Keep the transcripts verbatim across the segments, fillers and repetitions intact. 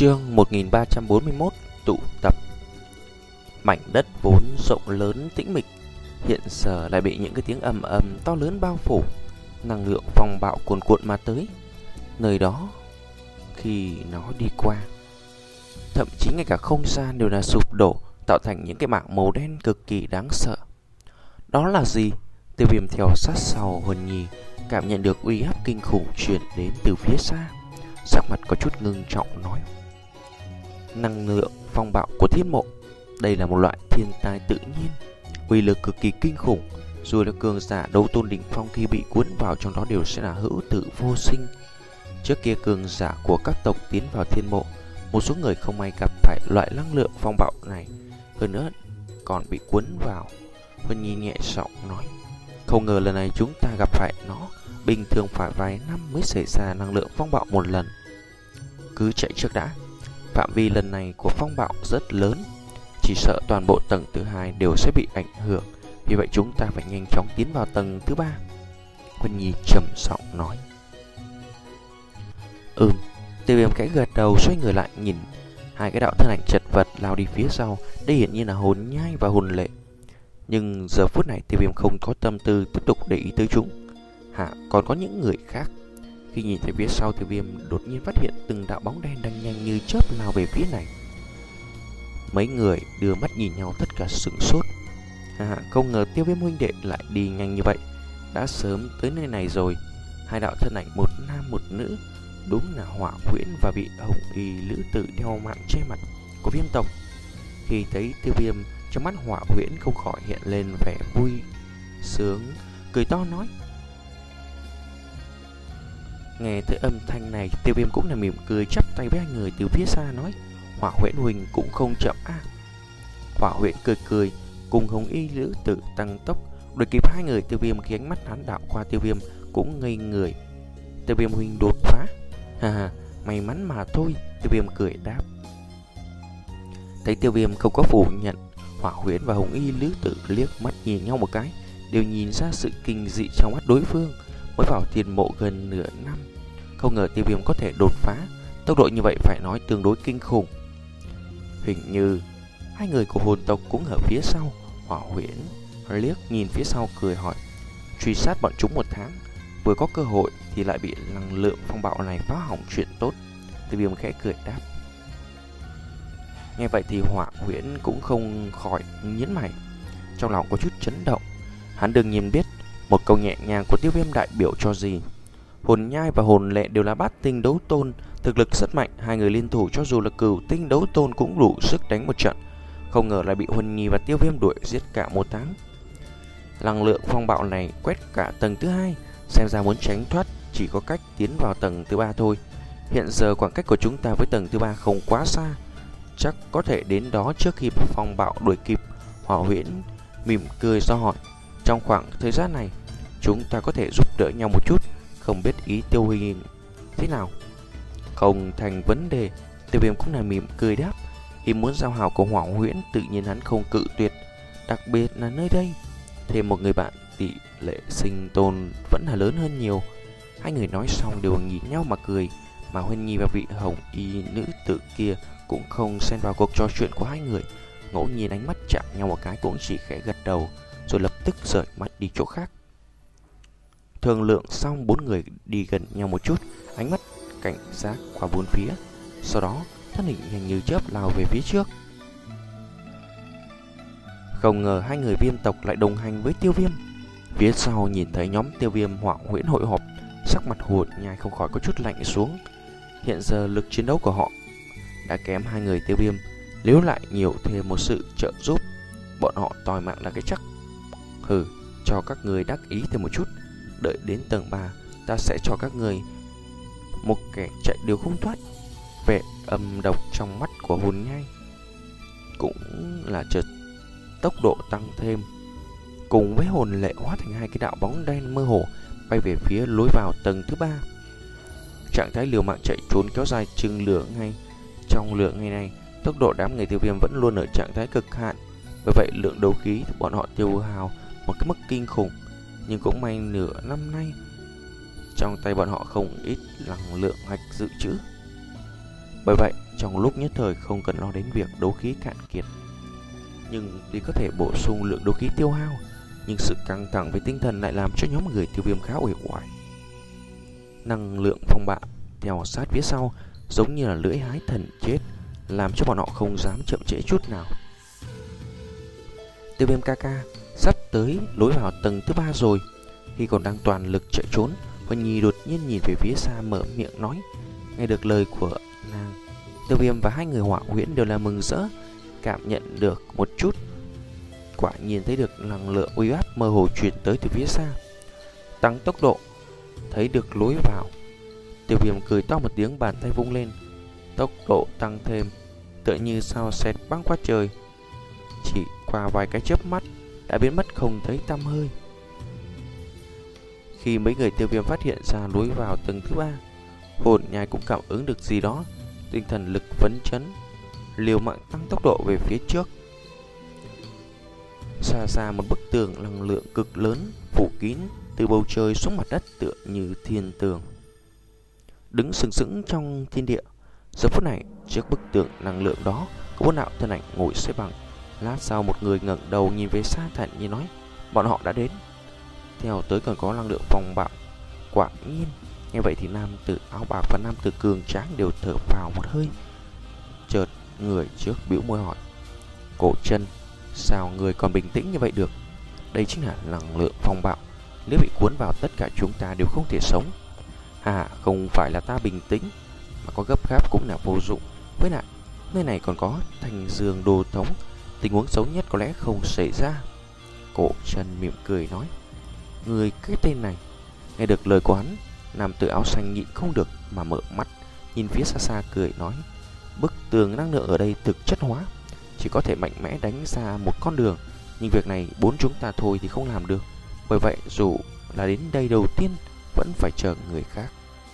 Chương một nghìn ba trăm bốn mươi mốt tụ tập. Mảnh đất vốn rộng lớn tĩnh mịch hiện giờ lại bị những cái tiếng ầm ầm to lớn bao phủ. Năng lượng phong bạo cuồn cuộn mà tới. Nơi đó khi nó đi qua, thậm chí ngay cả không gian đều là sụp đổ, tạo thành những cái mảng màu đen cực kỳ đáng sợ. Đó là gì? Tiêu Viêm theo sát sau Huân Nhi, cảm nhận được uy áp kinh khủng truyền đến từ phía xa. Sắc mặt có chút ngưng trọng nói: năng lượng phong bạo của thiên mộ, đây là một loại thiên tai tự nhiên, uy lực cực kỳ kinh khủng. Dù là cường giả đấu tôn đỉnh phong, khi bị cuốn vào trong đó đều sẽ là hữu tử vô sinh. Trước kia cường giả của các tộc tiến vào thiên mộ, một số người không may gặp phải loại năng lượng phong bạo này, hơn nữa còn bị cuốn vào. Huân Nhi nhẹ giọng nói: không ngờ lần này chúng ta gặp phải nó. Bình thường phải vài năm mới xảy ra năng lượng phong bạo một lần. Cứ chạy trước đã. Phạm vi lần này của phong bạo rất lớn, chỉ sợ toàn bộ tầng thứ hai đều sẽ bị ảnh hưởng. Vì vậy chúng ta phải nhanh chóng tiến vào tầng thứ ba. Huân Nhi trầm giọng nói. Ừm. Tiêu Viêm khẽ gật đầu, xoay người lại nhìn hai cái đạo thân ảnh chật vật lao đi phía sau. Đây hiển nhiên là Hồn Nhai và Hồn Lệ. Nhưng giờ phút này Tiêu Viêm không có tâm tư tiếp tục để ý tới chúng. Hả, còn có những người khác. Khi nhìn thấy phía sau, Tiêu Viêm đột nhiên phát hiện từng đạo bóng đen đang nhanh như chớp lao về phía này. Mấy người đưa mắt nhìn nhau, tất cả sửng sốt. Hả, không ngờ Tiêu Viêm huynh đệ lại đi nhanh như vậy, đã sớm tới nơi này rồi. Hai đạo thân ảnh, một nam một nữ, đúng là Hỏa Huyễn và vị hồng y lữ tử đeo mạng che mặt của Viêm tộc. Khi thấy Tiêu Viêm, trong mắt Hỏa Huyễn không khỏi hiện lên vẻ vui sướng, cười to nói. Nghe thấy âm thanh này, Tiêu Viêm cũng là mỉm cười, chắp tay với hai người từ phía xa nói: Hỏa Huyễn huynh cũng không chậm a. À. Hỏa Huyễn cười cười, cùng hồng y lữ tử tăng tốc đuổi kịp hai người Tiêu Viêm. Khi ánh mắt hắn đạo qua, Tiêu Viêm cũng ngây người. Tiêu Viêm huynh đột phá? Ha ha, may mắn mà thôi. Tiêu Viêm cười đáp. Thấy Tiêu Viêm không có phủ nhận, Hỏa Huyễn và hồng y lữ tử liếc mắt nhìn nhau một cái, đều nhìn ra sự kinh dị trong mắt đối phương. Mới vào thiên mộ gần nửa năm, không ngờ Tiêu Viêm có thể đột phá. Tốc độ như vậy phải nói tương đối kinh khủng. Hình như hai người của hồn tộc cũng ở phía sau. Hỏa Huyễn liếc nhìn phía sau cười hỏi: truy sát bọn chúng một tháng, vừa có cơ hội thì lại bị năng lượng phong bạo này phá hỏng chuyện tốt. Tiêu Viêm khẽ cười đáp. Nghe vậy thì Hỏa Huyễn cũng không khỏi nhíu mày, trong lòng có chút chấn động. Hắn đương nhiên biết một câu nhẹ nhàng của Tiêu Viêm đại biểu cho gì. Hồn Nhai và Hồn Lệ đều là bát tinh đấu tôn, thực lực rất mạnh. Hai người liên thủ cho dù là cửu tinh đấu tôn cũng đủ sức đánh một trận. Không ngờ lại bị Huân Nhi và Tiêu Viêm đuổi giết cả một tháng. Năng lượng phong bạo này quét cả tầng thứ hai, xem ra muốn tránh thoát chỉ có cách tiến vào tầng thứ ba thôi. Hiện giờ khoảng cách của chúng ta với tầng thứ ba không quá xa, chắc có thể đến đó trước khi phong bạo đuổi kịp. Hỏa Huyễn mỉm cười do hỏi: trong khoảng thời gian này chúng ta có thể giúp đỡ nhau một chút, không biết ý Tiêu huynh thế nào? Không thành vấn đề. Tiêu Viêm cũng là mỉm cười đáp. Ý muốn giao hảo của Hỏa Huyễn tự nhiên hắn không cự tuyệt, đặc biệt là nơi đây thêm một người bạn, tỷ lệ sinh tồn vẫn là lớn hơn nhiều. Hai người nói xong đều nhìn nhau mà cười, mà Huân Nhi và vị hồng y nữ tử kia cũng không xen vào cuộc trò chuyện của hai người. Ngẫu nhiên ánh mắt chạm nhau một cái, cũng chỉ khẽ gật đầu rồi lập tức rời mắt đi chỗ khác. Thương lượng xong, bốn người đi gần nhau một chút, ánh mắt cảnh giác qua bốn phía, sau đó thân hình nhanh như chớp lao về phía trước. Không ngờ hai người Viêm tộc lại đồng hành với Tiêu Viêm. Phía sau nhìn thấy nhóm Tiêu Viêm, Hỏa Huyễn hội họp, sắc mặt Hồn Nhai không khỏi có chút lạnh xuống. Hiện giờ lực chiến đấu của họ đã kém hai người Tiêu Viêm, nếu lại nhiều thêm một sự trợ giúp, bọn họ tòi mạng là cái chắc. Hừ, cho các người đắc ý thêm một chút, đợi đến tầng ba ta sẽ cho các người một kẻ chạy đều không thoát. Vẻ âm độc trong mắt của Hồn Nhai cũng là chợt tốc độ tăng thêm, cùng với Hồn Lệ hóa thành hai cái đạo bóng đen mơ hồ bay về phía lối vào tầng thứ ba. Trạng thái liều mạng chạy trốn kéo dài chừng lửa ngay. Trong lửa ngày này, tốc độ đám người Tiêu Viêm vẫn luôn ở trạng thái cực hạn, bởi vậy lượng đấu khí bọn họ tiêu hao một cái mức kinh khủng. Nhưng cũng may nửa năm nay trong tay bọn họ không ít năng lượng hạch dự trữ, bởi vậy trong lúc nhất thời không cần lo đến việc đấu khí cạn kiệt. Nhưng tuy có thể bổ sung lượng đấu khí tiêu hao, nhưng sự căng thẳng với tinh thần lại làm cho nhóm người Tiêu Viêm khá uể oải. Năng lượng phong bạo theo sát phía sau giống như là lưỡi hái thần chết, làm cho bọn họ không dám chậm trễ chút nào. Tiêu Viêm ca ca, sắp tới lối vào tầng thứ ba rồi. Khi còn đang toàn lực chạy trốn, Huân Nhi đột nhiên nhìn về phía xa mở miệng nói. Nghe được lời của nàng, Tiêu Viêm và hai người Hỏa Huyễn đều là mừng rỡ, cảm nhận được một chút. Quả nhiên thấy được năng lượng uy áp mơ hồ truyền tới từ phía xa. Tăng tốc độ, thấy được lối vào. Tiêu Viêm cười to một tiếng, bàn tay vung lên, tốc độ tăng thêm, tựa như sao xẹt băng qua trời. Chỉ qua vài cái chớp mắt đã biến mất không thấy tăm hơi. Khi mấy người Tiêu Viêm phát hiện ra lối vào tầng thứ ba, Hồn Nhai cũng cảm ứng được gì đó, tinh thần lực phấn chấn, liều mạng tăng tốc độ về phía trước. Xa xa một bức tường năng lượng cực lớn phủ kín từ bầu trời xuống mặt đất tựa như thiên tường, đứng sừng sững trong thiên địa. Giờ phút này, trước bức tường năng lượng đó có bốn đạo thân ảnh ngồi xếp bằng. Lát sau một người ngẩng đầu nhìn về xa thản nhiên nói, bọn họ đã đến. Theo tới còn có năng lượng phong bạo. Quả nhiên, nghe vậy thì nam tử áo bạc và nam tử cường tráng đều thở phào một hơi. Chợt người trước bĩu môi hỏi, Cổ Chân, sao người còn bình tĩnh như vậy được? Đây chính là năng lượng phong bạo, nếu bị cuốn vào tất cả chúng ta đều không thể sống. À, không phải là ta bình tĩnh, mà có gấp gáp cũng là vô dụng. Với lại, nơi này còn có Thanh Dương Đồ Tống, tình huống xấu nhất có lẽ không xảy ra. Cổ Chân mỉm cười nói, người cái tên này. Nghe được lời của hắn, nam tử áo xanh nhịn không được mà mở mắt, nhìn phía xa xa cười nói, bức tường năng lượng ở đây thực chất hóa, chỉ có thể mạnh mẽ đánh ra một con đường, nhưng việc này bốn chúng ta thôi thì không làm được. Bởi vậy dù là đến đây đầu tiên vẫn phải chờ người khác.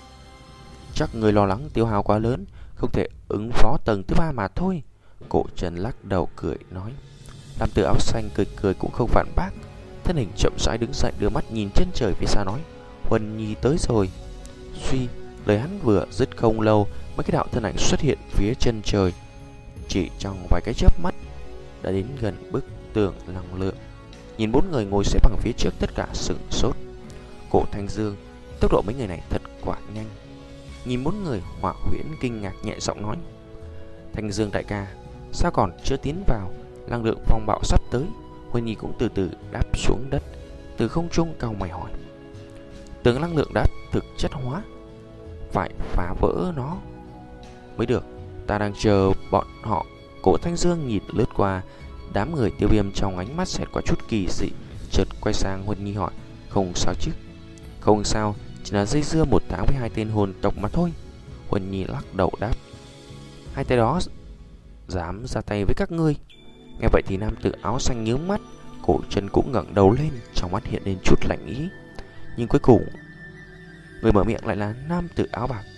Chắc người lo lắng tiêu hao quá lớn, không thể ứng phó tầng thứ ba mà thôi. Cổ Trần lắc đầu cười nói. Nam tử áo xanh cười cười cũng không phản bác, thân hình chậm rãi đứng dậy, đưa mắt nhìn chân trời phía xa nói, Huân Nhi tới rồi. Suy, lời hắn vừa dứt không lâu, mấy cái đạo thân ảnh xuất hiện phía chân trời. Chỉ trong vài cái chớp mắt đã đến gần bức tường năng lượng. Nhìn bốn người ngồi xếp bằng phía trước, tất cả sửng sốt. Cổ Thanh Dương, tốc độ mấy người này thật quả nhanh. Nhìn bốn người, Hỏa Huyễn kinh ngạc nhẹ giọng nói, Thanh Dương đại ca, sao còn chưa tiến vào? Năng lượng phong bạo sắp tới. Huân Nhi cũng từ từ đáp xuống đất, từ không trung cau mày hỏi, tường năng lượng đã thực chất hóa, phải phá vỡ nó mới được. Ta đang chờ bọn họ. Cổ Thanh Dương nhìn lướt qua đám người Tiêu Viêm, trong ánh mắt xẹt qua chút kỳ dị, chợt quay sang Huân Nhi hỏi, không sao chứ? Không sao, chỉ là dây dưa một tháng với hai tên hồn tộc mà thôi. Huân Nhi lắc đầu đáp, hai tay đó dám ra tay với các ngươi? Nghe vậy thì nam tử áo xanh nhướng mắt, Cổ Chân cũng ngẩng đầu lên, trong mắt hiện lên chút lạnh ý. Nhưng cuối cùng người mở miệng lại là nam tử áo bạc.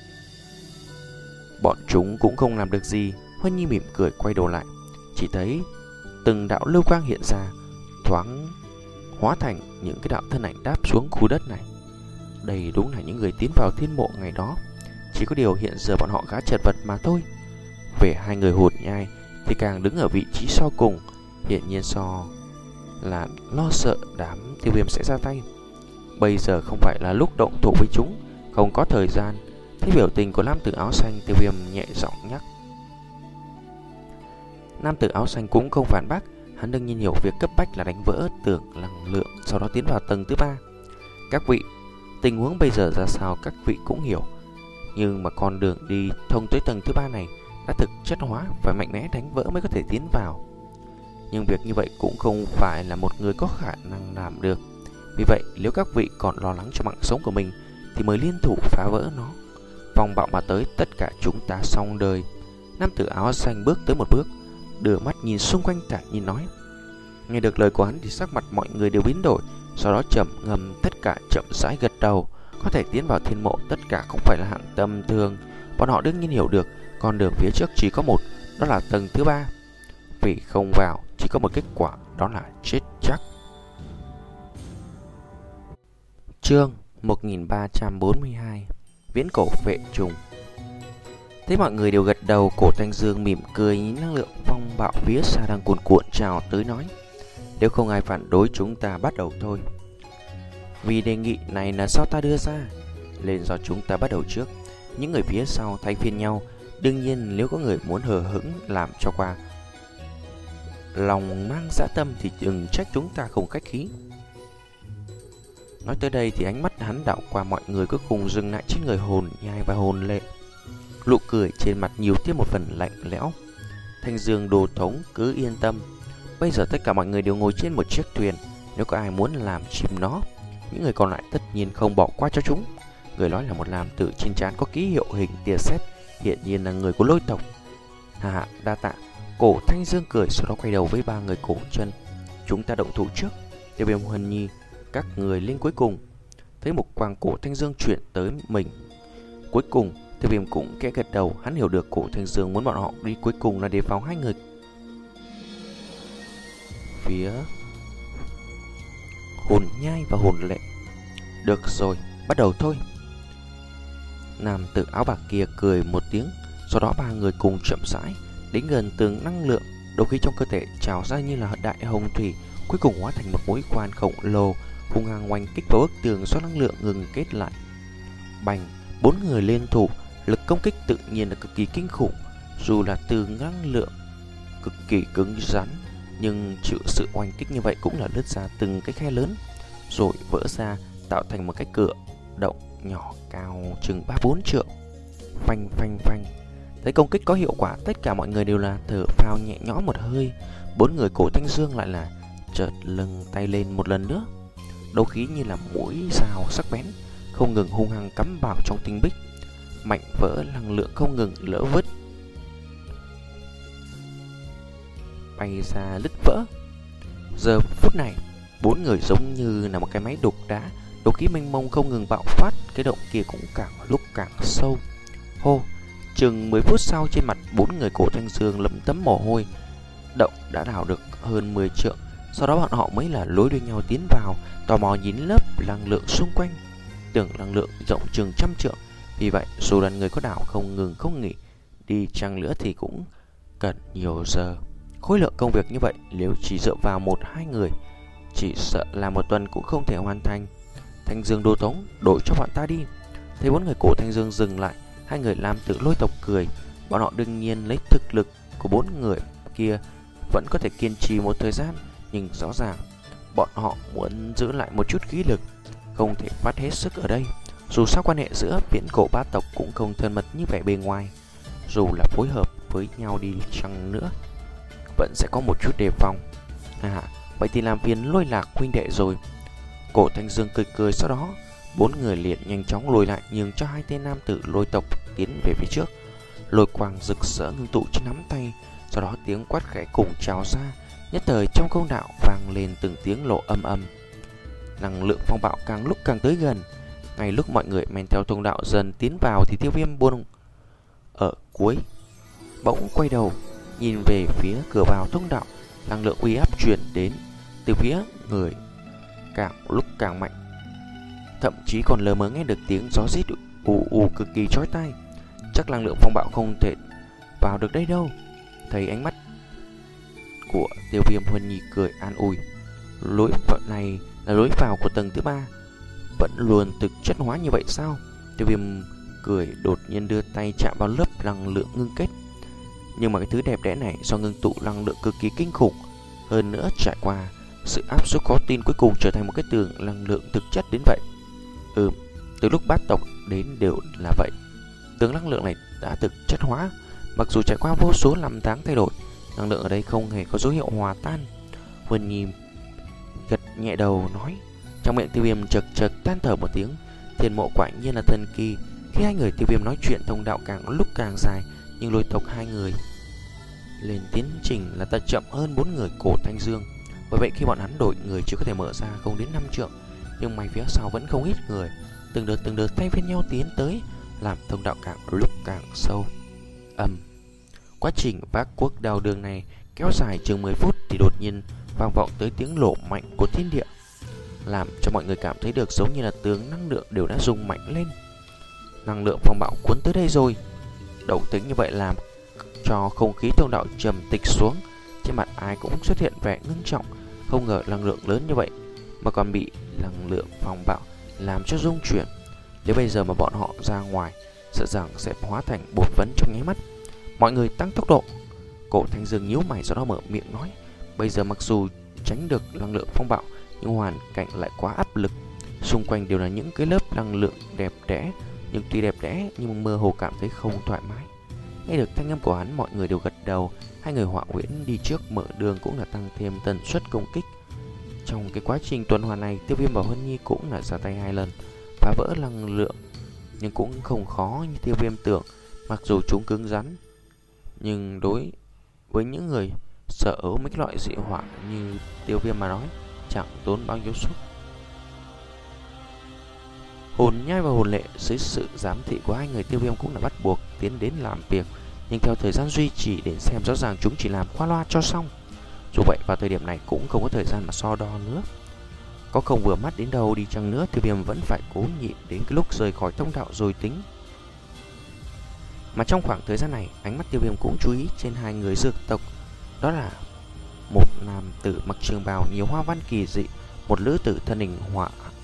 Bọn chúng cũng không làm được gì. Huân Nhi mỉm cười quay đầu lại, chỉ thấy từng đạo lưu quang hiện ra, thoáng hóa thành những cái đạo thân ảnh đáp xuống khu đất này. Đây đúng là những người tiến vào thiên mộ ngày đó, chỉ có điều hiện giờ bọn họ khá chật vật mà thôi. Về hai người Hồn Nhai thì càng đứng ở vị trí sau cùng, hiện nhiên so là lo sợ đám Tiêu Viêm sẽ ra tay. Bây giờ không phải là lúc động thủ với chúng, không có thời gian. Thấy biểu tình của nam tử áo xanh, Tiêu Viêm nhẹ giọng nhắc. Nam tử áo xanh cũng không phản bác, hắn đương nhiên hiểu việc cấp bách là đánh vỡ tường năng lượng, sau đó tiến vào tầng thứ ba. Các vị, tình huống bây giờ ra sao các vị cũng hiểu, nhưng mà con đường đi thông tới tầng thứ ba này đã thực chất hóa, phải mạnh mẽ đánh vỡ mới có thể tiến vào. Nhưng việc như vậy cũng không phải là một người có khả năng làm được. Vì vậy nếu các vị còn lo lắng cho mạng sống của mình thì mới liên thủ phá vỡ nó. Phong bạo mà tới, tất cả chúng ta xong đời. Nam tử áo xanh bước tới một bước, đưa mắt nhìn xung quanh thản nhiên nói. Nghe được lời của hắn thì sắc mặt mọi người đều biến đổi, sau đó trầm ngâm tất cả chậm rãi gật đầu. Có thể tiến vào thiên mộ tất cả không phải là hạng tầm thường. Bọn họ đương nhiên hiểu được con đường phía trước chỉ có một, đó là tầng thứ ba. Vì không vào chỉ có một kết quả, đó là chết chắc. Chương một nghìn ba trăm bốn mươi hai, Viễn cổ vệ trùng. Thấy mọi người đều gật đầu, Cổ Thanh Dương mỉm cười nhìn năng lượng phong bạo phía xa đang cuồn cuộn trào tới nói: nếu không ai phản đối chúng ta bắt đầu thôi. Vì đề nghị này là sao ta đưa ra, nên do chúng ta bắt đầu trước. Những người phía sau thay phiên nhau. Đương nhiên nếu có người muốn hờ hững làm cho qua lòng mang dã tâm thì đừng trách chúng ta không khách khí. Nói tới đây thì ánh mắt hắn đảo qua mọi người, cuối cùng dừng lại trên người Hồn Nhai và Hồn Lệ. Nụ cười trên mặt nhiều thêm một phần lạnh lẽo. Thanh Dương Đồ Thống cứ yên tâm, bây giờ tất cả mọi người đều ngồi trên một chiếc thuyền. Nếu có ai muốn làm chìm nó, những người còn lại tất nhiên không bỏ qua cho chúng. Người nói là một nam tử trên trán có ký hiệu hình tia sét, hiện nhiên là người của Lôi tộc. Hà hạ, đa tạ. Cổ Thanh Dương cười, sau đó quay đầu với ba người cổ chân: chúng ta động thủ trước. Tiêu Viêm, Huân Nhi, các người lên cuối cùng. Thấy một quang Cổ Thanh Dương chuyển tới mình. Cuối cùng Tiêu Viêm cũng kẽ gật đầu, hắn hiểu được Cổ Thanh Dương muốn bọn họ đi cuối cùng là đề phòng hai người phía Hồn Nhai và Hồn Lệ. Được rồi, bắt đầu thôi. Nam tử áo bạc kia cười một tiếng, sau đó ba người cùng chậm rãi đến gần tường năng lượng. Đấu khí trong cơ thể trào ra như là đại hồng thủy, cuối cùng hóa thành một mối quan khổng lồ, hung hăng oanh kích vào bức tường do năng lượng ngừng kết lại. Bành, bốn người liên thủ, lực công kích tự nhiên là cực kỳ kinh khủng. Dù là tường năng lượng cực kỳ cứng rắn, nhưng chịu sự oanh kích như vậy cũng là nứt ra từng cái khe lớn, rồi vỡ ra tạo thành một cái cửa động nhỏ cao chừng ba bốn trượng. Phanh phanh phanh. Thấy công kích có hiệu quả, tất cả mọi người đều là thở phào nhẹ nhõm một hơi. Bốn người Cổ Thanh Dương lại là chợt lưng tay lên một lần nữa. Đấu khí như là mũi dao sắc bén, không ngừng hung hăng cắm vào trong tinh bích. Mảnh vỡ năng lượng không ngừng lỡ vứt bay ra lứt vỡ. Giờ phút này, bốn người giống như là một cái máy đục đá, đấu khí mênh mông không ngừng bạo phát, cái động kia cũng càng lúc càng sâu. Hô, chừng mười phút sau, trên mặt bốn người Cổ Thanh Dương lấm tấm mồ hôi. Động đã đào được hơn mười trượng, sau đó bọn họ mới là nối đuôi nhau tiến vào, tò mò nhìn lớp năng lượng xung quanh. Tưởng năng lượng rộng chừng trăm trượng, vì vậy dù đoàn người có đảo không ngừng không nghỉ đi chăng nữa thì cũng cần nhiều giờ. Khối lượng công việc như vậy nếu chỉ dựa vào một hai người, chỉ sợ là một tuần cũng không thể hoàn thành. Thanh Dương Đồ Tống, đổi cho bọn ta đi. Thấy bốn người Cổ Thanh Dương dừng lại, hai người làm tự Lôi tộc cười. Bọn họ đương nhiên lấy thực lực của bốn người kia vẫn có thể kiên trì một thời gian, nhưng rõ ràng bọn họ muốn giữ lại một chút khí lực, không thể phát hết sức ở đây. Dù sao quan hệ giữa viễn cổ ba tộc cũng không thân mật như vẻ bề ngoài, dù là phối hợp với nhau đi chăng nữa vẫn sẽ có một chút đề phòng. À, vậy thì làm phiền Lôi Lạc huynh đệ rồi. Cổ Thanh Dương cười cười, sau đó bốn người liền nhanh chóng lùi lại, nhường cho hai tên nam tử Lôi tộc tiến về phía trước. Lôi quang rực rỡ ngưng tụ trên nắm tay, sau đó tiếng quát khẽ cùng trào ra. Nhất thời trong không đạo vang lên từng tiếng lộ âm âm. Năng lượng phong bạo càng lúc càng tới gần. Ngay lúc mọi người men theo thông đạo dần tiến vào thì Tiêu Viêm buông ở cuối bỗng quay đầu nhìn về phía cửa vào thông đạo. Năng lượng uy áp truyền đến từ phía người càng lúc càng mạnh, thậm chí còn lờ mờ nghe được tiếng gió rít ù ù cực kỳ chói tai. Chắc năng lượng phong bạo không thể vào được đây đâu. Thấy ánh mắt của Tiêu Viêm, Huân Nhi cười an ủi. Lối vào này là lối vào của tầng thứ ba, vẫn luôn thực chất hóa như vậy sao? Tiêu Viêm cười đột nhiên đưa tay chạm vào lớp năng lượng ngưng kết. Nhưng mà cái thứ đẹp đẽ này do ngưng tụ năng lượng cực kỳ kinh khủng, hơn nữa trải qua sự áp suất khó tin, cuối cùng trở thành một cái tường năng lượng thực chất đến vậy. Ừ, từ lúc bát tộc đến đều là vậy. Tường năng lượng này đã thực chất hóa, mặc dù trải qua vô số năm tháng thay đổi, năng lượng ở đây không hề có dấu hiệu hòa tan. Huân Nhi gật nhẹ đầu nói. Trong miệng Tiêu Viêm chật chật than thở một tiếng. Thiên mộ quả nhiên là thần kỳ. Khi hai người Tiêu Viêm nói chuyện, thông đạo càng lúc càng dài, nhưng Lôi tộc hai người lên tiến trình là ta chậm hơn bốn người Cổ Thanh Dương. Bởi vậy khi bọn hắn đổi người chỉ có thể mở ra không đến năm trượng, nhưng may phía sau vẫn không ít người, từng đợt từng đợt thay phiên nhau tiến tới, làm thông đạo càng lúc càng sâu. Ầm. Quá trình vác cuốc đào đường này kéo dài chừng mười phút thì đột nhiên vang vọng tới tiếng nổ mạnh của thiên địa, làm cho mọi người cảm thấy được giống như là tường năng lượng đều đã rung mạnh lên. Năng lượng phong bạo cuốn tới đây rồi. Động tĩnh như vậy làm cho không khí thông đạo trầm tịch xuống. Trên mặt ai cũng xuất hiện vẻ ngưng trọng. Không ngờ năng lượng lớn như vậy mà còn bị năng lượng phong bạo làm cho rung chuyển. Nếu bây giờ mà bọn họ ra ngoài, sợ rằng sẽ hóa thành bột phấn trong nháy mắt. Mọi người tăng tốc độ. Cổ Thanh Dương nhíu mày sau đó mở miệng nói: bây giờ mặc dù tránh được năng lượng phong bạo, nhưng hoàn cảnh lại quá áp lực. Xung quanh đều là những cái lớp năng lượng đẹp đẽ, nhưng tuy đẹp đẽ nhưng mơ hồ cảm thấy không thoải mái. Nghe được thanh âm của hắn, mọi người đều gật đầu. Hai người Họa Uyển đi trước mở đường cũng là tăng thêm tần suất công kích. Trong cái quá trình tuần hoàn này, Tiêu Viêm và Huân Nhi cũng là ra tay hai lần, phá vỡ năng lượng, nhưng cũng không khó như Tiêu Viêm tưởng. Mặc dù chúng cứng rắn, nhưng đối với những người sợ mấy cái loại dị hỏa như Tiêu Viêm mà nói, chẳng tốn bao nhiêu sức. Hồn Nhai và Hồn Lệ dưới sự giám thị của hai người Tiêu Viêm cũng là bắt buộc tiến đến làm việc, nhưng theo thời gian duy trì để xem rõ ràng chúng chỉ làm qua loa cho xong. Dù vậy vào thời điểm này cũng không có thời gian mà so đo nữa. Có không vừa mắt đến đâu đi chăng nữa, Tiêu Viêm vẫn phải cố nhịn đến cái lúc rời khỏi thông đạo rồi tính. Mà trong khoảng thời gian này, ánh mắt Tiêu Viêm cũng chú ý trên hai người dược tộc. Đó là một nam tử mặc trường bào nhiều hoa văn kỳ dị, một nữ tử thân hình họa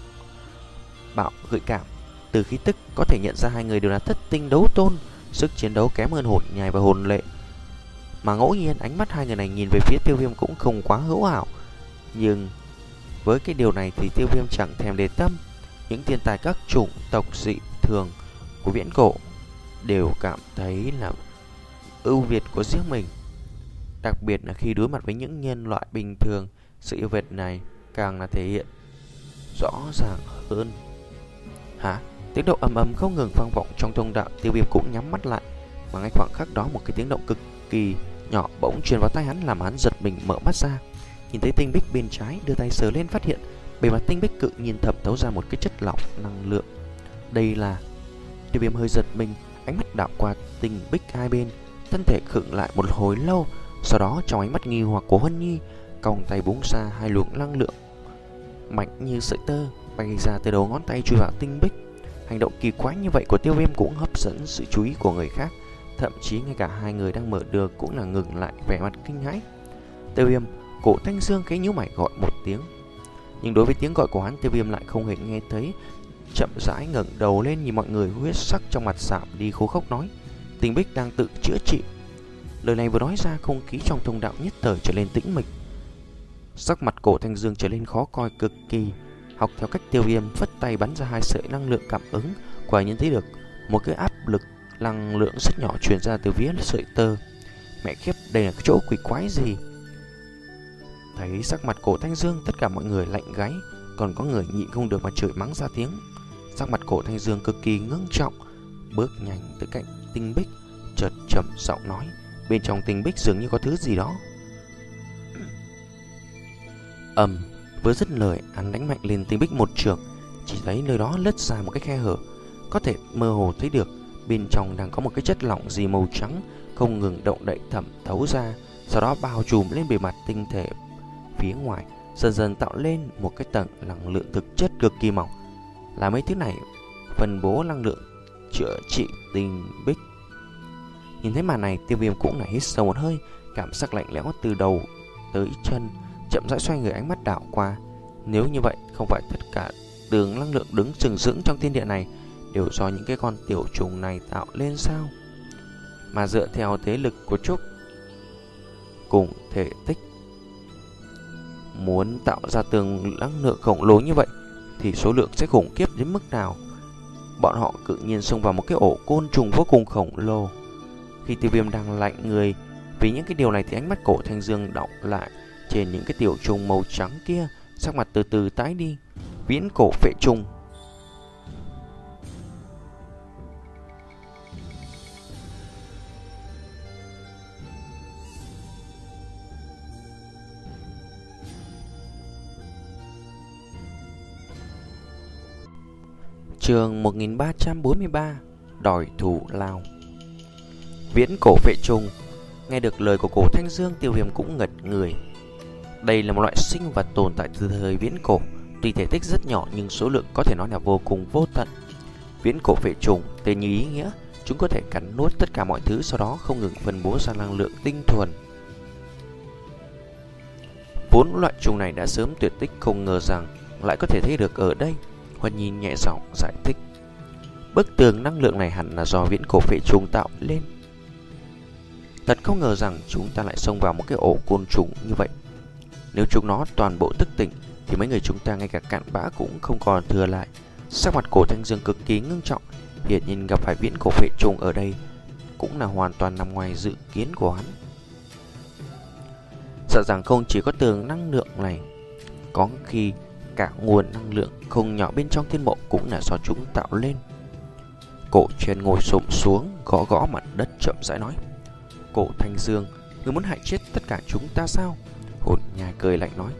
bạo gợi cảm. Từ khí tức có thể nhận ra hai người đều là thất tinh đấu tôn, sức chiến đấu kém hơn Hồn Nhai và Hồn Lệ. Mà ngẫu nhiên ánh mắt hai người này nhìn về phía Tiêu Viêm cũng không quá hữu hảo. Nhưng với cái điều này thì Tiêu Viêm chẳng thèm để tâm. Những thiên tài các chủng tộc dị thường của viễn cổ đều cảm thấy là ưu việt của riêng mình. Đặc biệt là khi đối mặt với những nhân loại bình thường, sự ưu việt này càng là thể hiện rõ ràng hơn. Hả? Tiếng động ầm ầm không ngừng vang vọng trong thông đạo. Tiêu Viêm cũng nhắm mắt lại. Mà ngay khoảng khắc đó, một cái tiếng động cực kỳ nhỏ bỗng truyền vào tai hắn, làm hắn giật mình mở mắt ra. Nhìn thấy tinh bích bên trái, đưa tay sờ lên phát hiện bề mặt tinh bích cự nhiên thẩm thấu ra một cái chất lỏng năng lượng. Đây là... Tiêu Viêm hơi giật mình, ánh mắt đảo qua tinh bích hai bên, thân thể khựng lại một hồi lâu. Sau đó trong ánh mắt nghi hoặc của Huân Nhi, còng tay búng ra hai luồng năng lượng mạnh như sợi tơ bay ra từ đầu ngón tay chui vào tinh bích. Hành động kỳ quái như vậy của Tiêu Viêm cũng hấp dẫn sự chú ý của người khác. Thậm chí ngay cả hai người đang mở đường cũng là ngừng lại, vẻ mặt kinh hãi. Tiêu Viêm, Cổ Thanh Dương cái nhíu mày gọi một tiếng, nhưng đối với tiếng gọi của hắn, Tiêu Viêm lại không hề nghe thấy. Chậm rãi ngẩng đầu lên nhìn mọi người, huyết sắc trong mặt giảm đi, khô khốc nói: tinh bích đang tự chữa trị. Lời này vừa nói ra, không khí trong thông đạo nhất thời trở lên tĩnh mịch. Sắc mặt Cổ Thanh Dương trở lên khó coi cực kỳ. Học theo cách Tiêu Viêm phất tay bắn ra hai sợi năng lượng cảm ứng, quả nhiên thấy được một cái áp lực năng lượng rất nhỏ truyền ra từ phía sợi tơ. Mẹ khiếp, đây là cái chỗ quỷ quái gì? Thấy sắc mặt Cổ Thanh Dương, tất cả mọi người lạnh gáy, còn có người nhịn không được mà chửi mắng ra tiếng. Sắc mặt Cổ Thanh Dương cực kỳ ngưng trọng, bước nhanh tới cạnh tinh bích, chợt trầm giọng nói: bên trong tinh bích dường như có thứ gì đó. Ầm, vừa dứt lời, hắn đánh mạnh lên tinh bích một trường, chỉ thấy nơi đó lứt ra một cái khe hở, có thể mơ hồ thấy được bên trong đang có một cái chất lỏng gì màu trắng không ngừng động đậy thẩm thấu ra, sau đó bao trùm lên bề mặt tinh thể phía ngoài, dần dần tạo lên một cái tầng năng lượng thực chất cực kỳ mỏng. Là mấy thứ này phân bố năng lượng chữa trị tinh bích. Nhìn thấy màn này, Tiêu Viêm cũng là hít sâu một hơi, cảm giác lạnh lẽo từ đầu tới chân, chậm rãi xoay người, ánh mắt đảo qua. Nếu như vậy, không phải tất cả đường năng lượng đứng sừng sững trong thiên địa này đều do những cái con tiểu trùng này tạo lên sao? Mà dựa theo thế lực của Trúc cùng thể tích, muốn tạo ra tường năng lượng khổng lồ như vậy thì số lượng sẽ khủng khiếp đến mức nào? Bọn họ tự nhiên xông vào một cái ổ côn trùng vô cùng khổng lồ. Khi Tiêu Viêm đang lạnh người vì những cái điều này thì ánh mắt Cổ Thanh Dương đọng lại trên những cái tiểu trùng màu trắng kia, sắc mặt từ từ tái đi. Viễn cổ phệ trùng. Chương một nghìn ba trăm bốn mươi ba, đòi thủ lao. Viễn cổ phệ trùng. Nghe được lời của Cổ Thanh Dương, Tiêu Viêm cũng ngật người. Đây là một loại sinh vật tồn tại từ thời viễn cổ, tuy thể tích rất nhỏ nhưng số lượng có thể nói là vô cùng vô tận. Viễn cổ phệ trùng tên như ý nghĩa, Chúng có thể cắn nuốt tất cả mọi thứ, sau đó không ngừng phân bố ra năng lượng tinh thuần. Vốn loại trùng này đã sớm tuyệt tích, không ngờ rằng lại có thể thấy được ở đây. Huân Nhi nhẹ giọng giải thích. Bức tường năng lượng này hẳn là do viễn cổ phệ trùng tạo lên. Thật không ngờ rằng chúng ta lại xông vào một cái ổ côn trùng như vậy. Nếu chúng nó toàn bộ thức tỉnh thì mấy người chúng ta ngay cả cặn bã cũng không còn thừa lại. Sắc mặt Cổ Thanh Dương cực kỳ ngưng trọng. Hiển nhiên gặp phải viễn cổ phệ trùng ở đây cũng là hoàn toàn nằm ngoài dự kiến của hắn. Sợ rằng không chỉ có tường năng lượng này, có khi cả nguồn năng lượng không nhỏ bên trong thiên mộ cũng là do chúng tạo lên. Cổ Truyền ngồi xổm xuống, gõ gõ mặt đất chậm rãi nói. Cổ Thanh Dương, ngươi muốn hại chết tất cả chúng ta sao? Hồn Nhai cười lạnh nói.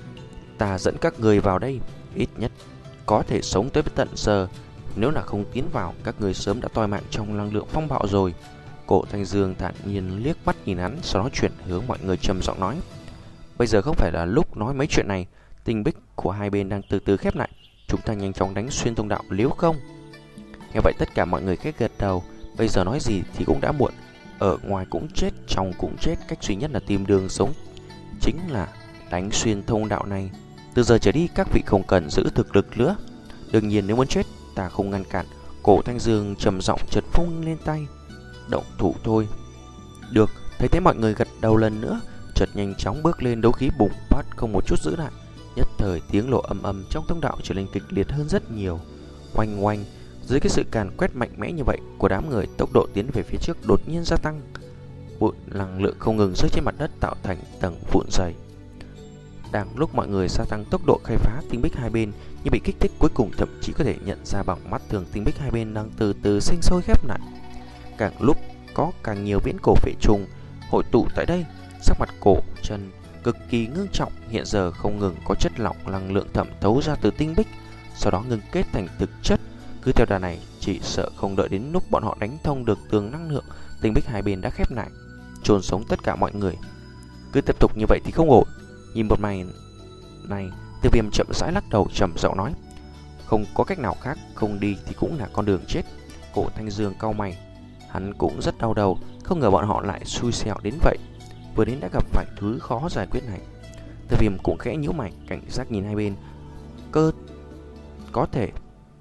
Ta dẫn các người vào đây, ít nhất có thể sống tới tận giờ. Nếu là không tiến vào, các người sớm đã toi mạng trong năng lượng phong bạo rồi. Cổ Thanh Dương thản nhiên liếc mắt nhìn hắn, sau đó chuyển hướng mọi người trầm giọng nói. Bây giờ không phải là lúc nói mấy chuyện này. Tinh bích của hai bên đang từ từ khép lại, chúng ta nhanh chóng đánh xuyên thông đạo nếu không. Nghe vậy tất cả mọi người khẽ gật đầu. Bây giờ nói gì thì cũng đã muộn. Ở ngoài cũng chết, trong cũng chết. Cách duy nhất là tìm đường sống chính là đánh xuyên thông đạo này. Từ giờ trở đi các vị không cần giữ thực lực nữa. Đương nhiên nếu muốn chết ta không ngăn cản. Cổ Thanh Dương trầm giọng chợt phun lên tay. Động thủ thôi. Được. Thấy thế mọi người gật đầu lần nữa, chợt nhanh chóng bước lên, đấu khí bùng phát không một chút giữ lại. Nhất thời tiếng lộ ầm ầm trong thông đạo trở nên kịch liệt hơn rất nhiều. Oanh oanh. Dưới cái sự càn quét mạnh mẽ như vậy của đám người, tốc độ tiến về phía trước đột nhiên gia tăng. Bụi năng lượng không ngừng rơi trên mặt đất tạo thành tầng vụn dày. Đang lúc mọi người gia tăng tốc độ khai phá tinh bích hai bên, nhưng bị kích thích cuối cùng thậm chí có thể nhận ra bằng mắt thường tinh bích hai bên đang từ từ sinh sôi khép lại. Càng lúc có càng nhiều viễn cổ phệ trùng hội tụ tại đây. Sắc mặt Cổ Trần cực kỳ ngưng trọng, hiện giờ không ngừng có chất lỏng năng lượng thẩm thấu ra từ tinh bích, sau đó ngừng kết thành thực chất. Cứ theo đà này, chỉ sợ không đợi đến lúc bọn họ đánh thông được tường năng lượng, tinh bích hai bên đã khép lại, chôn sống tất cả mọi người. Cứ tiếp tục như vậy thì không ổn. Nhìn một màn này, Tiêu Viêm chậm rãi lắc đầu, trầm giọng nói. Không có cách nào khác, không đi thì cũng là con đường chết. Cổ Thanh Dương cau mày, hắn cũng rất đau đầu, không ngờ bọn họ lại xui xẻo đến vậy. Vừa đến đã gặp phải thứ khó giải quyết này. Tiêu Viêm cũng khẽ nhíu mày, cảnh giác nhìn hai bên. Cơ có thể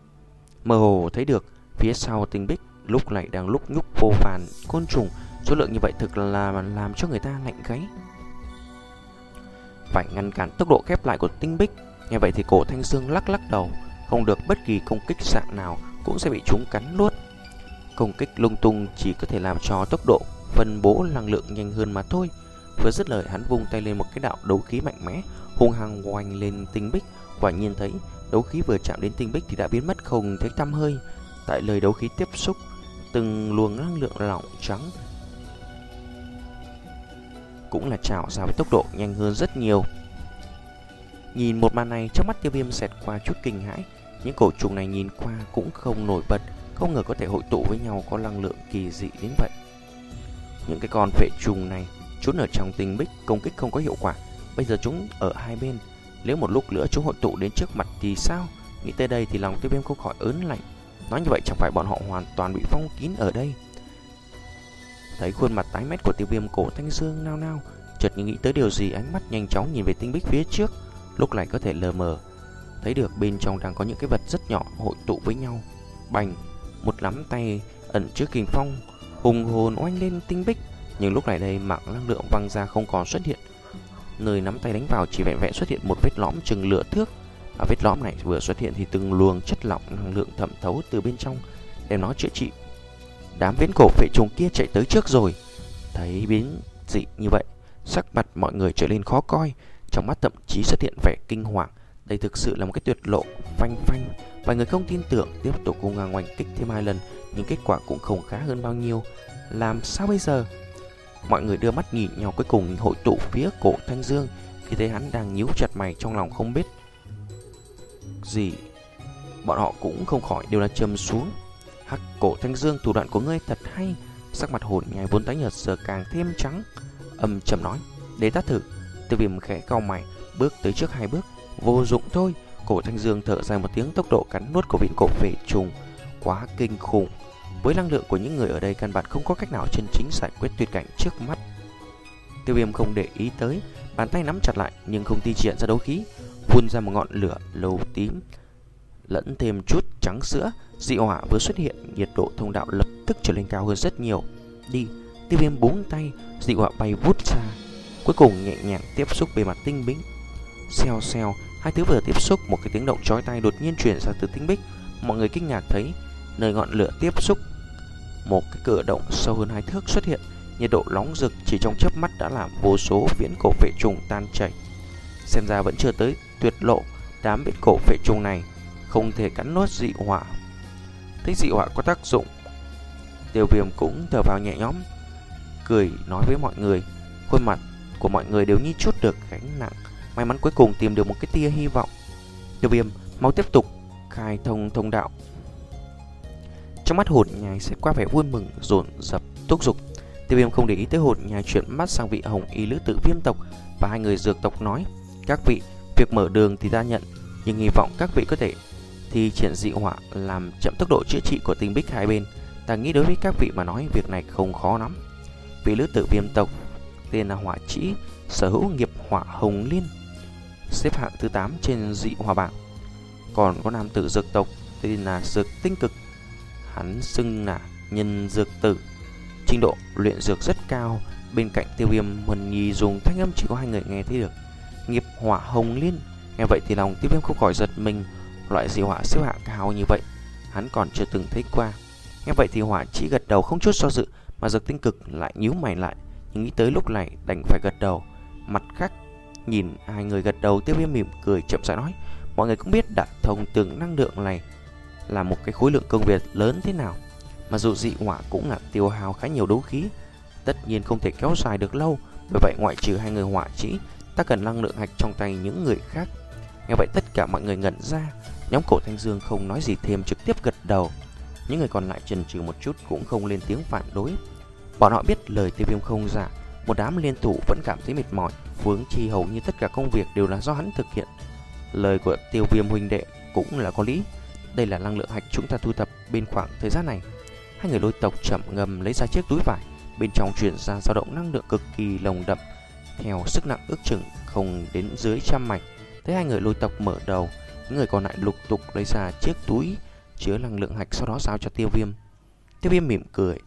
mơ hồ thấy được phía sau tinh bích lúc này đang lúc nhúc vô vàn côn trùng, số lượng như vậy thực là làm cho người ta lạnh gáy. Phải ngăn cản tốc độ khép lại của tinh bích. Nghe vậy thì Cổ Thanh Dương lắc lắc đầu, không được, bất kỳ công kích dạng nào cũng sẽ bị chúng cắn nuốt. Công kích lung tung chỉ có thể làm cho tốc độ phân bố năng lượng nhanh hơn mà thôi. Vừa dứt lời, hắn vung tay lên một cái đạo đấu khí mạnh mẽ, hung hăng oanh lên tinh bích. Quả nhiên thấy đấu khí vừa chạm đến tinh bích thì đã biến mất không thấy tăm hơi. Tại lời đấu khí tiếp xúc, từng luồng năng lượng lỏng trắng cũng là trào ra với tốc độ nhanh hơn rất nhiều. Nhìn một màn này, trong mắt Tiêu Viêm xẹt qua chút kinh hãi. Những cổ trùng này nhìn qua cũng không nổi bật, không ngờ có thể hội tụ với nhau, có năng lượng kỳ dị đến vậy. Những cái con phệ trùng này trốn ở trong tinh bích, công kích không có hiệu quả. Bây giờ chúng ở hai bên, nếu một lúc nữa chúng hội tụ đến trước mặt thì sao? Nghĩ tới đây thì lòng Tiêu Viêm không khỏi ớn lạnh. Nói như vậy chẳng phải bọn họ hoàn toàn bị phong kín ở đây? Thấy khuôn mặt tái mét của Tiêu Viêm, Cổ Thanh Dương nao nao, chợt như nghĩ tới điều gì, ánh mắt nhanh chóng nhìn về tinh bích phía trước. Lúc này có thể lờ mờ thấy được bên trong đang có những cái vật rất nhỏ hội tụ với nhau. Bành, một nắm tay ẩn trước kình phong hùng hồn oanh lên tinh bích. Nhưng lúc này đây mạng năng lượng văng ra không còn xuất hiện. Nơi nắm tay đánh vào chỉ vẹn vẹn xuất hiện một vết lõm chừng lửa thước. Và vết lõm này vừa xuất hiện thì từng luồng chất lỏng năng lượng thẩm thấu từ bên trong đem nó chữa trị. Đám viễn cổ phệ trùng kia chạy tới trước rồi. Thấy biến dị như vậy, sắc mặt mọi người trở nên khó coi, trong mắt thậm chí xuất hiện vẻ kinh hoàng. Đây thực sự là một cái tuyệt lộ. Phanh phanh, vài người không tin tưởng, tiếp tục hung ngang oanh kích thêm hai lần, nhưng kết quả cũng không khá hơn bao nhiêu. Làm sao bây giờ? Mọi người đưa mắt nhìn nhau, cuối cùng hội tụ phía Cổ Thanh Dương. Khi thấy hắn đang nhíu chặt mày, trong lòng không biết gì, bọn họ cũng không khỏi đều là trầm xuống. Hắc, Cổ Thanh Dương, thủ đoạn của ngươi thật hay. Sắc mặt Hồn Nhai vốn tái nhợt giờ càng thêm trắng, âm trầm nói, để ta thử. Tiêu Viêm khẽ cau mày, bước tới trước hai bước. Vô dụng thôi. Cổ Thanh Dương thở dài một tiếng, tốc độ cắn nuốt của viễn cổ phệ trùng quá kinh khủng. Với năng lượng của những người ở đây, căn bản không có cách nào chân chính giải quyết tuyệt cảnh trước mắt. Tiêu Viêm không để ý tới, bàn tay nắm chặt lại nhưng không thi triển ra đấu khí, phun ra một ngọn lửa màu tím lẫn thêm chút trắng sữa. Dị hỏa vừa xuất hiện, nhiệt độ thông đạo lập tức trở lên cao hơn rất nhiều. Đi, Tiêu Viêm búng tay, dị hỏa bay vút ra, cuối cùng nhẹ nhàng tiếp xúc bề mặt tinh bích. Xèo xèo, hai thứ vừa tiếp xúc, một cái tiếng động chói tai đột nhiên truyền ra từ tinh bích. Mọi người kinh ngạc thấy nơi ngọn lửa tiếp xúc, một cái cửa động sâu hơn hai thước xuất hiện. Nhiệt độ nóng rực chỉ trong chớp mắt đã làm vô số viễn cổ phệ trùng tan chảy. Xem ra vẫn chưa tới tuyệt lộ, đám viễn cổ phệ trùng này không thể cắn nuốt dị hỏa. Thấy dị hỏa có tác dụng, Tiêu Viêm cũng thở vào nhẹ nhõm, cười nói với mọi người. Khuôn mặt của mọi người đều như chút được gánh nặng, may mắn cuối cùng tìm được một cái tia hy vọng. Tiêu Viêm mau tiếp tục khai thông thông đạo. Trong mắt hồn nhai sẽ qua vẻ vui mừng dồn dập thúc giục. Tiêu Viêm không để ý tới hồn nhai chuyển mắt sang vị hồng y lữ tử viêm tộc và hai người dược tộc nói: các vị, việc mở đường thì ta nhận, nhưng hy vọng các vị có thể thi triển dị hỏa làm chậm tốc độ chữa trị của tinh bích hai bên. Ta nghĩ đối với các vị mà nói việc này không khó lắm. Vị lữ tử viêm tộc tên là Hỏa Trĩ, sở hữu nghiệp hỏa hồng liên, xếp hạng thứ tám trên dị hỏa bảng. Còn có nam tử dược tộc tên là Dược Tinh Cực, hắn xưng là nhân dược tử, trình độ luyện dược rất cao. Bên cạnh Tiêu Viêm, Huân Nhi dùng thanh âm chỉ có hai người nghe thấy được. Nghiệp hỏa hồng liên. Nghe vậy thì lòng Tiêu Viêm không khỏi giật mình, loại dị hỏa xếp hạng cao như vậy hắn còn chưa từng thấy qua. Nghe vậy thì Hỏa Trĩ gật đầu không chút do dự, mà Dược Tinh Cực lại nhíu mày lại, nhưng nghĩ tới lúc này đành phải gật đầu. Mặt khác nhìn hai người gật đầu, Tiêu Viêm mỉm cười chậm rãi nói: mọi người cũng biết đả thông tường năng lượng này là một cái khối lượng công việc lớn thế nào, mà dù dị hỏa cũng là tiêu hao khá nhiều đấu khí, tất nhiên không thể kéo dài được lâu. Bởi vậy ngoại trừ hai người Hỏa Trĩ, ta cần năng lượng hạch trong tay những người khác. Nghe vậy tất cả mọi người ngẩn ra. Nhóm Cổ Thanh Dương không nói gì thêm, trực tiếp gật đầu. Những người còn lại chần chừ một chút cũng không lên tiếng phản đối. Bọn họ biết lời Tiêu Viêm không giả, một đám liên thủ vẫn cảm thấy mệt mỏi, vướng chi hầu như tất cả công việc đều là do hắn thực hiện. Lời của Tiêu Viêm huynh đệ cũng là có lý. Đây là năng lượng hạch chúng ta thu thập bên khoảng thời gian này. Hai người Lôi tộc chậm ngầm lấy ra chiếc túi vải, bên trong truyền ra dao động năng lượng cực kỳ nồng đậm, theo sức nặng ước chừng không đến dưới trăm mạch. Thấy hai người Lôi tộc mở đầu, những người còn lại lục tục lấy ra chiếc túi chứa năng lượng hạch, sau đó giao cho Tiêu Viêm. Tiêu Viêm mỉm cười,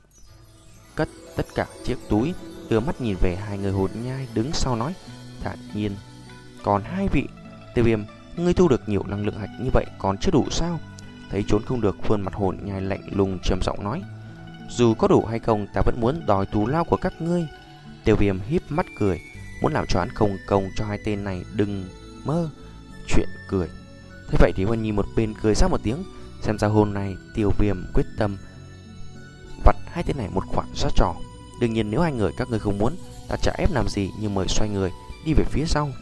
cất tất cả chiếc túi, đưa mắt nhìn về hai người hồn nhai đứng sau nói thản nhiên: còn hai vị, Tiêu Viêm, ngươi thu được nhiều năng lượng hạch như vậy còn chưa đủ sao? Thấy trốn không được, khuôn mặt hồn nhai lạnh lùng trầm giọng nói: dù có đủ hay không, ta vẫn muốn đòi thù lao của các ngươi. Tiêu Viêm híp mắt cười, muốn làm cho hắn không công cho hai tên này đừng mơ chuyện cười. Thế vậy thì Huân Nhi một bên cười ra một tiếng, xem ra hôm nay Tiêu Viêm quyết tâm vặt hai tên này một khoản giá trò. Đương nhiên nếu hai người các ngươi không muốn, ta chả ép làm gì, nhưng mời xoay người đi về phía sau.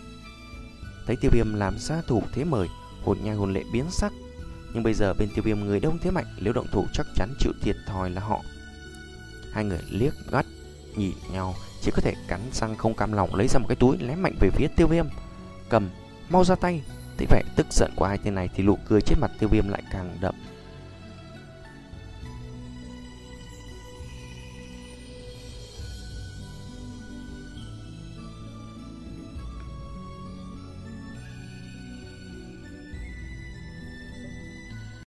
Thấy Tiêu Viêm làm ra thủ thế mời, hồn nhai hồn lệ biến sắc. Nhưng bây giờ bên Tiêu Viêm người đông thế mạnh, nếu động thủ chắc chắn chịu thiệt thòi là họ. Hai người liếc mắt nhìn nhau, chỉ có thể cắn răng không cam lòng lấy ra một cái túi ném mạnh về phía Tiêu Viêm. Cầm, mau ra tay. Thấy vẻ tức giận của hai tên này thì nụ cười trên mặt Tiêu Viêm lại càng đậm.